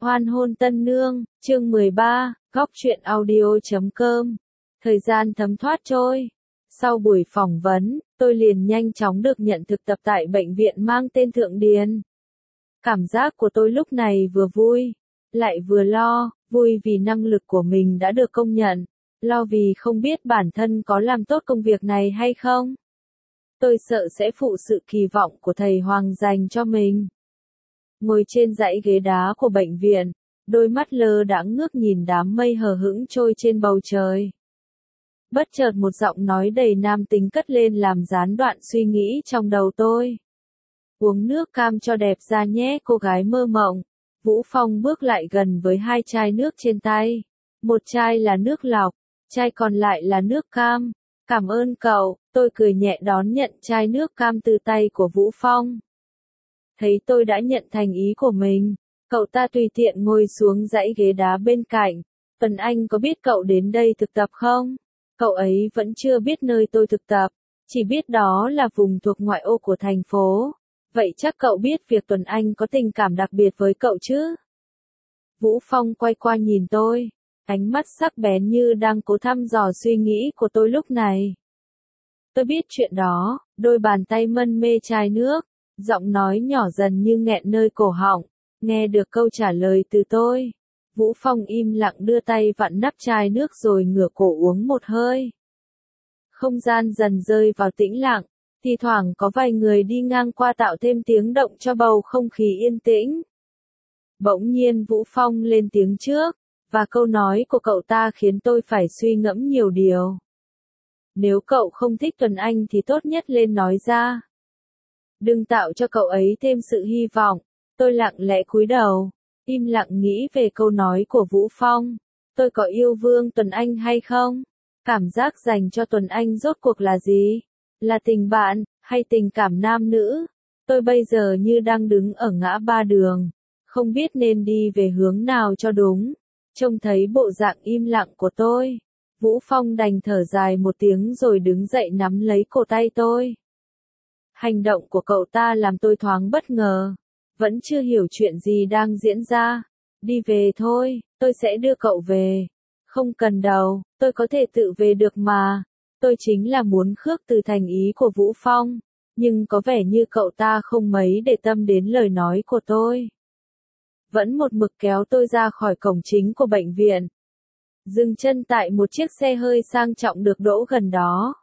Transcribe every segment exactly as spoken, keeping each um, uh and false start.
Hoan hôn tân nương, chương mười ba, góc truyện audio chấm com. Thời gian thấm thoát trôi. Sau buổi phỏng vấn, tôi liền nhanh chóng được nhận thực tập tại bệnh viện mang tên Thượng Điền. Cảm giác của tôi lúc này vừa vui, lại vừa lo, vui vì năng lực của mình đã được công nhận, lo vì không biết bản thân có làm tốt công việc này hay không. Tôi sợ sẽ phụ sự kỳ vọng của thầy Hoàng dành cho mình. Ngồi trên dãy ghế đá của bệnh viện, đôi mắt lơ đãng ngước nhìn đám mây hờ hững trôi trên bầu trời. Bất chợt một giọng nói đầy nam tính cất lên làm gián đoạn suy nghĩ trong đầu tôi. Uống nước cam cho đẹp da nhé cô gái mơ mộng. Vũ Phong bước lại gần với hai chai nước trên tay. Một chai là nước lọc, chai còn lại là nước cam. Cảm ơn cậu, tôi cười nhẹ đón nhận chai nước cam từ tay của Vũ Phong. Thấy tôi đã nhận thành ý của mình, cậu ta tùy tiện ngồi xuống dãy ghế đá bên cạnh. Tuấn Anh có biết cậu đến đây thực tập không? Cậu ấy vẫn chưa biết nơi tôi thực tập, chỉ biết đó là vùng thuộc ngoại ô của thành phố. Vậy chắc cậu biết việc Tuấn Anh có tình cảm đặc biệt với cậu chứ? Vũ Phong quay qua nhìn tôi, ánh mắt sắc bén như đang cố thăm dò suy nghĩ của tôi lúc này. Tôi biết chuyện đó, đôi bàn tay mân mê chai nước, giọng nói nhỏ dần như nghẹn nơi cổ họng. Nghe được câu trả lời từ tôi, Vũ Phong im lặng đưa tay vặn nắp chai nước rồi ngửa cổ uống một hơi. Không gian dần rơi vào tĩnh lặng, thì thoảng có vài người đi ngang qua tạo thêm tiếng động cho bầu không khí yên tĩnh. Bỗng nhiên Vũ Phong lên tiếng trước, và câu nói của cậu ta khiến tôi phải suy ngẫm nhiều điều. Nếu cậu không thích Tuấn Anh thì tốt nhất lên nói ra. Đừng tạo cho cậu ấy thêm sự hy vọng. Tôi lặng lẽ cúi đầu, im lặng nghĩ về câu nói của Vũ Phong. Tôi có yêu Vương Tuấn Anh hay không? Cảm giác dành cho Tuấn Anh rốt cuộc là gì? Là tình bạn, hay tình cảm nam nữ? Tôi bây giờ như đang đứng ở ngã ba đường, không biết nên đi về hướng nào cho đúng. Trông thấy bộ dạng im lặng của tôi, Vũ Phong đành thở dài một tiếng rồi đứng dậy nắm lấy cổ tay tôi. Hành động của cậu ta làm tôi thoáng bất ngờ. Vẫn chưa hiểu chuyện gì đang diễn ra. Đi về thôi, tôi sẽ đưa cậu về. Không cần đâu, tôi có thể tự về được mà. Tôi chính là muốn khước từ thành ý của Vũ Phong, nhưng có vẻ như cậu ta không mấy để tâm đến lời nói của tôi. Vẫn một mực kéo tôi ra khỏi cổng chính của bệnh viện. Dừng chân tại một chiếc xe hơi sang trọng được đỗ gần đó.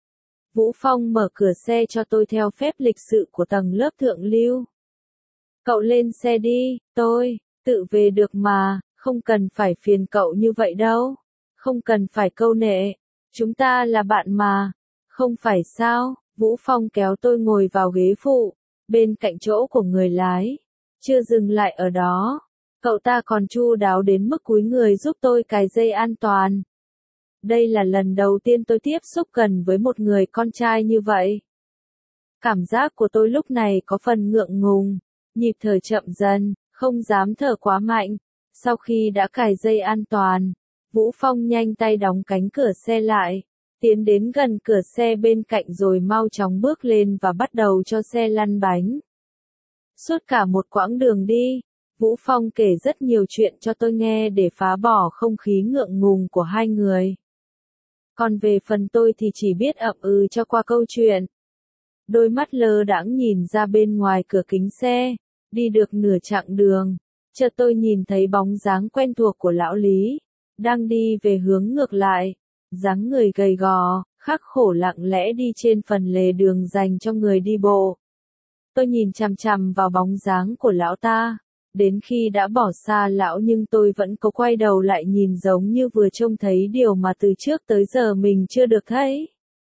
Vũ Phong mở cửa xe cho tôi theo phép lịch sự của tầng lớp thượng lưu. Cậu lên xe đi, tôi, tự về được mà, không cần phải phiền cậu như vậy đâu. Không cần phải câu nệ, chúng ta là bạn mà. Không phải sao? Vũ Phong kéo tôi ngồi vào ghế phụ, bên cạnh chỗ của người lái. Chưa dừng lại ở đó, cậu ta còn chu đáo đến mức cúi người giúp tôi cài dây an toàn. Đây là lần đầu tiên tôi tiếp xúc gần với một người con trai như vậy. Cảm giác của tôi lúc này có phần ngượng ngùng, nhịp thở chậm dần, không dám thở quá mạnh. Sau khi đã cài dây an toàn, Vũ Phong nhanh tay đóng cánh cửa xe lại, tiến đến gần cửa xe bên cạnh rồi mau chóng bước lên và bắt đầu cho xe lăn bánh. Suốt cả một quãng đường đi, Vũ Phong kể rất nhiều chuyện cho tôi nghe để phá bỏ không khí ngượng ngùng của hai người. Còn về phần tôi thì chỉ biết ậm ừ cho qua câu chuyện. Đôi mắt lơ đãng nhìn ra bên ngoài cửa kính xe, đi được nửa chặng đường, chợt tôi nhìn thấy bóng dáng quen thuộc của lão Lý, đang đi về hướng ngược lại, dáng người gầy gò, khắc khổ lặng lẽ đi trên phần lề đường dành cho người đi bộ. Tôi nhìn chằm chằm vào bóng dáng của lão ta, đến khi đã bỏ xa lão nhưng tôi vẫn có quay đầu lại nhìn giống như vừa trông thấy điều mà từ trước tới giờ mình chưa được thấy.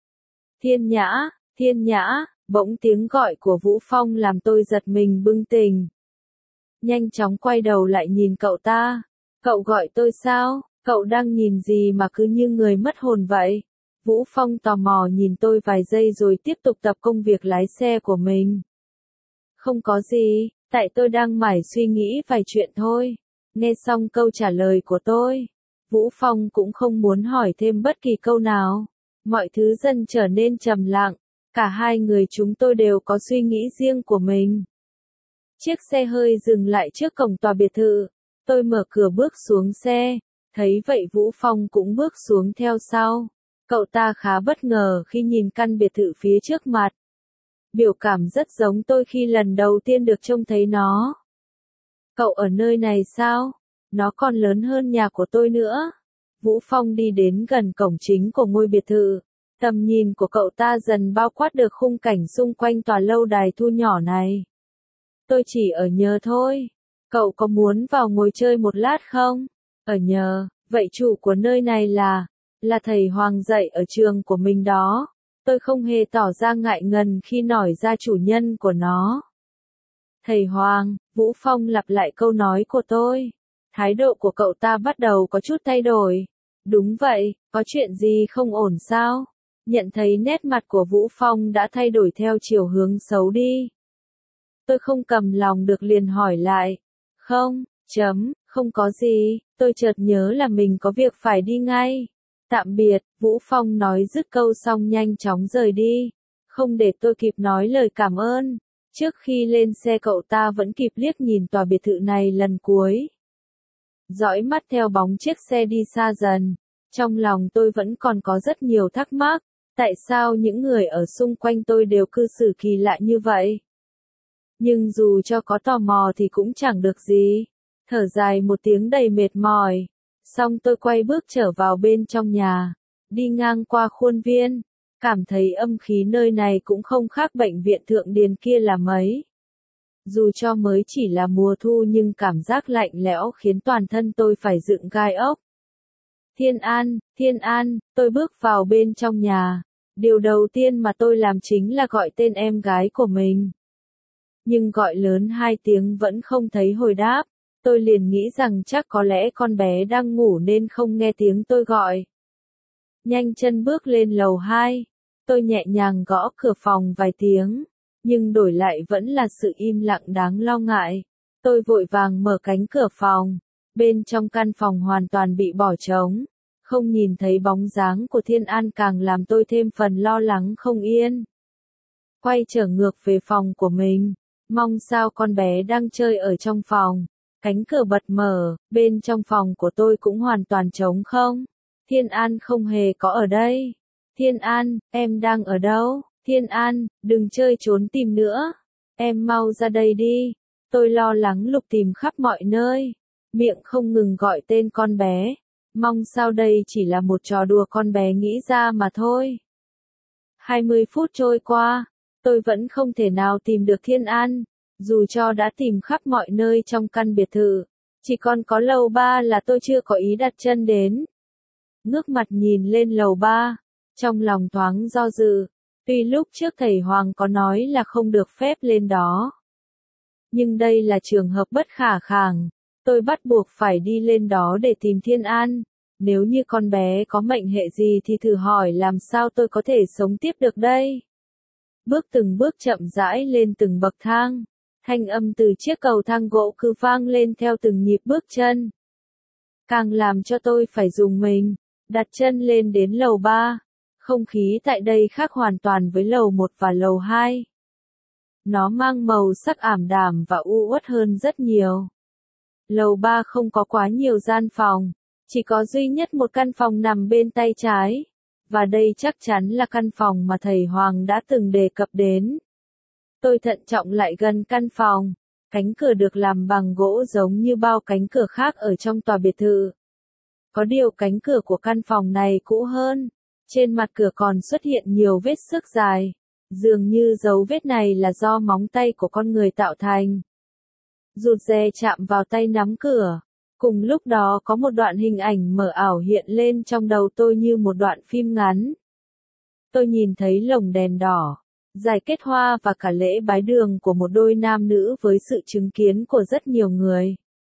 Thiên Nhã, Thiên Nhã, bỗng tiếng gọi của Vũ Phong làm tôi giật mình bừng tỉnh. Nhanh chóng quay đầu lại nhìn cậu ta. Cậu gọi tôi sao? Cậu đang nhìn gì mà cứ như người mất hồn vậy? Vũ Phong tò mò nhìn tôi vài giây rồi tiếp tục tập công việc lái xe của mình. Không có gì, tại tôi đang mải suy nghĩ vài chuyện thôi. Nghe xong câu trả lời của tôi, Vũ Phong cũng không muốn hỏi thêm bất kỳ câu nào. Mọi thứ dần trở nên trầm lặng, cả hai người chúng tôi đều có suy nghĩ riêng của mình. Chiếc xe hơi dừng lại trước cổng tòa biệt thự. Tôi mở cửa bước xuống xe, thấy vậy Vũ Phong cũng bước xuống theo sau. Cậu ta khá bất ngờ khi nhìn căn biệt thự phía trước mặt. Biểu cảm rất giống tôi khi lần đầu tiên được trông thấy nó. Cậu ở nơi này sao? Nó còn lớn hơn nhà của tôi nữa. Vũ Phong đi đến gần cổng chính của ngôi biệt thự. Tầm nhìn của cậu ta dần bao quát được khung cảnh xung quanh tòa lâu đài thu nhỏ này. Tôi chỉ ở nhờ thôi. Cậu có muốn vào ngồi chơi một lát không? Ở nhờ, vậy chủ của nơi này là, là thầy Hoàng dạy ở trường của mình đó. Tôi không hề tỏ ra ngại ngần khi nói ra chủ nhân của nó. Thầy Hoàng, Vũ Phong lặp lại câu nói của tôi. Thái độ của cậu ta bắt đầu có chút thay đổi. Đúng vậy, có chuyện gì không ổn sao? Nhận thấy nét mặt của Vũ Phong đã thay đổi theo chiều hướng xấu đi. Tôi không cầm lòng được liền hỏi lại. Không, chấm, không có gì, tôi chợt nhớ là mình có việc phải đi ngay. Tạm biệt, Vũ Phong nói dứt câu xong nhanh chóng rời đi. Không để tôi kịp nói lời cảm ơn. Trước khi lên xe cậu ta vẫn kịp liếc nhìn tòa biệt thự này lần cuối. Dõi mắt theo bóng chiếc xe đi xa dần. Trong lòng tôi vẫn còn có rất nhiều thắc mắc. Tại sao những người ở xung quanh tôi đều cư xử kỳ lạ như vậy? Nhưng dù cho có tò mò thì cũng chẳng được gì. Thở dài một tiếng đầy mệt mỏi. Xong tôi quay bước trở vào bên trong nhà. Đi ngang qua khuôn viên. Cảm thấy âm khí nơi này cũng không khác bệnh viện Thượng Điền kia là mấy. Dù cho mới chỉ là mùa thu nhưng cảm giác lạnh lẽo khiến toàn thân tôi phải dựng gai ốc. Thiên An, Thiên An, tôi bước vào bên trong nhà. Điều đầu tiên mà tôi làm chính là gọi tên em gái của mình. Nhưng gọi lớn hai tiếng vẫn không thấy hồi đáp. Tôi liền nghĩ rằng chắc có lẽ con bé đang ngủ nên không nghe tiếng tôi gọi. Nhanh chân bước lên lầu hai. Tôi nhẹ nhàng gõ cửa phòng vài tiếng. Nhưng đổi lại vẫn là sự im lặng đáng lo ngại. Tôi vội vàng mở cánh cửa phòng. Bên trong căn phòng hoàn toàn bị bỏ trống. Không nhìn thấy bóng dáng của Thiên An càng làm tôi thêm phần lo lắng không yên. Quay trở ngược về phòng của mình. Mong sao con bé đang chơi ở trong phòng. Cánh cửa bật mở, bên trong phòng của tôi cũng hoàn toàn trống không. Thiên An không hề có ở đây. Thiên An, em đang ở đâu? Thiên An, đừng chơi trốn tìm nữa. Em mau ra đây đi. Tôi lo lắng lục tìm khắp mọi nơi. Miệng không ngừng gọi tên con bé. Mong sao đây chỉ là một trò đùa con bé nghĩ ra mà thôi. hai mươi phút trôi qua, tôi vẫn không thể nào tìm được Thiên An. Dù cho đã tìm khắp mọi nơi trong căn biệt thự, chỉ còn có lầu ba là tôi chưa có ý đặt chân đến. Ngước mặt nhìn lên lầu ba, trong lòng thoáng do dự, tuy lúc trước thầy Hoàng có nói là không được phép lên đó. Nhưng đây là trường hợp bất khả kháng, tôi bắt buộc phải đi lên đó để tìm Thiên An. Nếu như con bé có mệnh hệ gì thì thử hỏi làm sao tôi có thể sống tiếp được đây. Bước từng bước chậm rãi lên từng bậc thang. Thanh âm từ chiếc cầu thang gỗ cứ vang lên theo từng nhịp bước chân. Càng làm cho tôi phải dùng mình, đặt chân lên đến lầu ba. Không khí tại đây khác hoàn toàn với lầu một và lầu hai. Nó mang màu sắc ảm đạm và u uất hơn rất nhiều. Lầu ba không có quá nhiều gian phòng, chỉ có duy nhất một căn phòng nằm bên tay trái. Và đây chắc chắn là căn phòng mà thầy Hoàng đã từng đề cập đến. Tôi thận trọng lại gần căn phòng. Cánh cửa được làm bằng gỗ giống như bao cánh cửa khác ở trong tòa biệt thự. Có điều cánh cửa của căn phòng này cũ hơn. Trên mặt cửa còn xuất hiện nhiều vết xước dài. Dường như dấu vết này là do móng tay của con người tạo thành. Rụt rè chạm vào tay nắm cửa. Cùng lúc đó có một đoạn hình ảnh mờ ảo hiện lên trong đầu tôi như một đoạn phim ngắn. Tôi nhìn thấy lồng đèn đỏ, giải kết hoa và cả lễ bái đường của một đôi nam nữ với sự chứng kiến của rất nhiều người.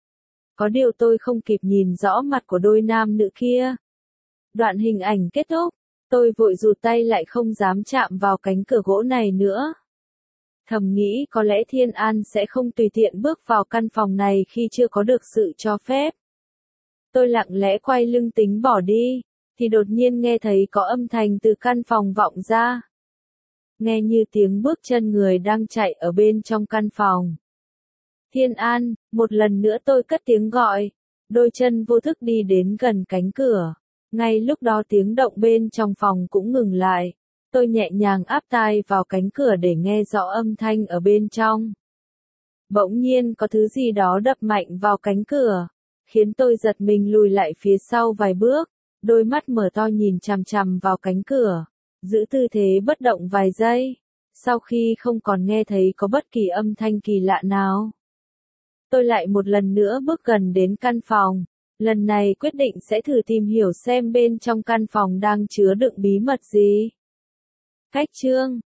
Có điều tôi không kịp nhìn rõ mặt của đôi nam nữ kia. Đoạn hình ảnh kết thúc, tôi vội rụt tay lại không dám chạm vào cánh cửa gỗ này nữa. Thầm nghĩ có lẽ Thiên An sẽ không tùy tiện bước vào căn phòng này khi chưa có được sự cho phép. Tôi lặng lẽ quay lưng tính bỏ đi, thì đột nhiên nghe thấy có âm thanh từ căn phòng vọng ra. Nghe như tiếng bước chân người đang chạy ở bên trong căn phòng. Thiên An, một lần nữa tôi cất tiếng gọi. Đôi chân vô thức đi đến gần cánh cửa. Ngay lúc đó tiếng động bên trong phòng cũng ngừng lại. Tôi nhẹ nhàng áp tai vào cánh cửa để nghe rõ âm thanh ở bên trong. Bỗng nhiên có thứ gì đó đập mạnh vào cánh cửa, khiến tôi giật mình lùi lại phía sau vài bước, đôi mắt mở to nhìn chằm chằm vào cánh cửa, giữ tư thế bất động vài giây. Sau khi không còn nghe thấy có bất kỳ âm thanh kỳ lạ nào, tôi lại một lần nữa bước gần đến căn phòng. Lần này quyết định sẽ thử tìm hiểu xem bên trong căn phòng đang chứa đựng bí mật gì. Cách chương